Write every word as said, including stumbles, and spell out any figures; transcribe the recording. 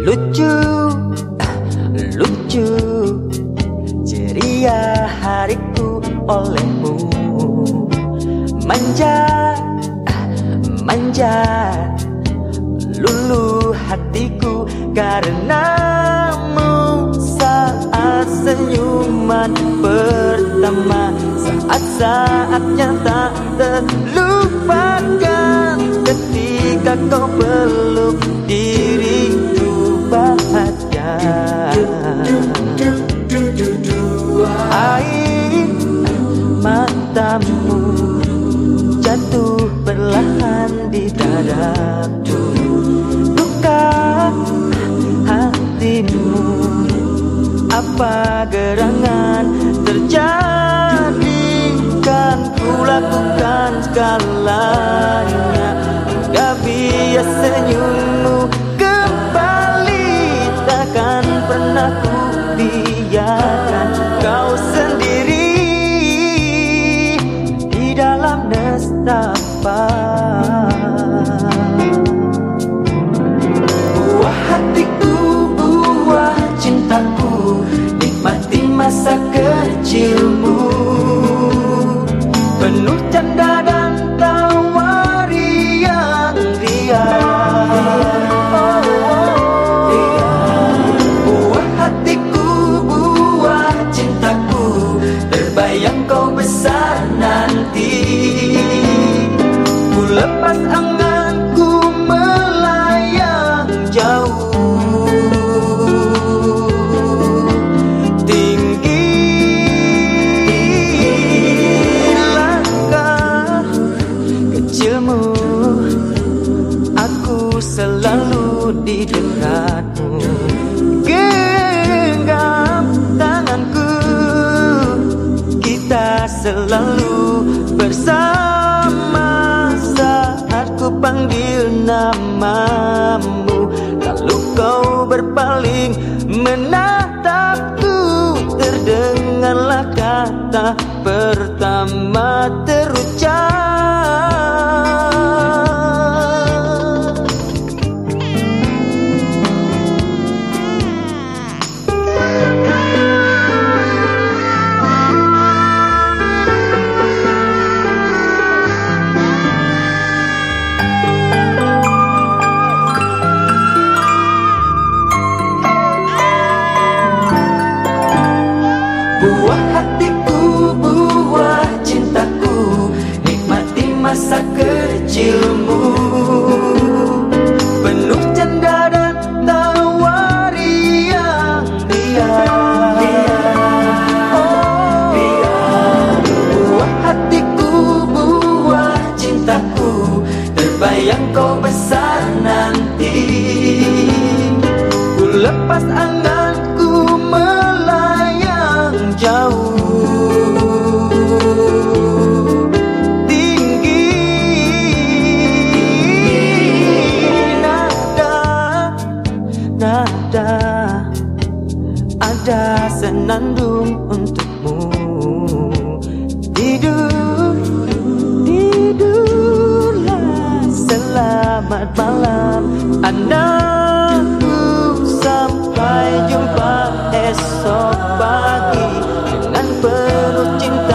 Lucu, lucu, ceria hariku olehmu. Manja, manja, luluh hatiku karenamu. Saat senyuman pertama, saat-saatnya tak terlupakan. Ketika kau peluk diriku bahagia. Air matamu jatuh perlahan di dadaku. Duka hatimu, apa gerangan terjadi? Kan ku lakukan segalanya hingga biar senyummu kembali. Takkan pernah ku biarkan kau sendiri di dalam nestapa. Buah hatiku, buah cintaku, nikmati masa kecilmu. Penuh canda dan tawa riang riang. Buah hatiku, buah cintaku, terbayang kau besar nanti. Ku lepas anganku melayang jauh. Aku selalu di dekatmu, genggam tanganku, kita selalu bersama. Saat ku panggil namamu, lalu kau berpaling menatapku. Terdengarlah kata pertama terucap. Buah hatiku, buah cintaku, nikmati masa kecilmu. Penuh canda dan tawa riang riang. Buah hatiku, buah cintaku, terbayang kau besar nanti. Ku lepas anganku melayang jauh. Tinggi nada, nada, ada senandung untukmu. Tidur, tidurlah, selamat malam anakku. Sampai jumpa esok pagi dengan penuh cinta.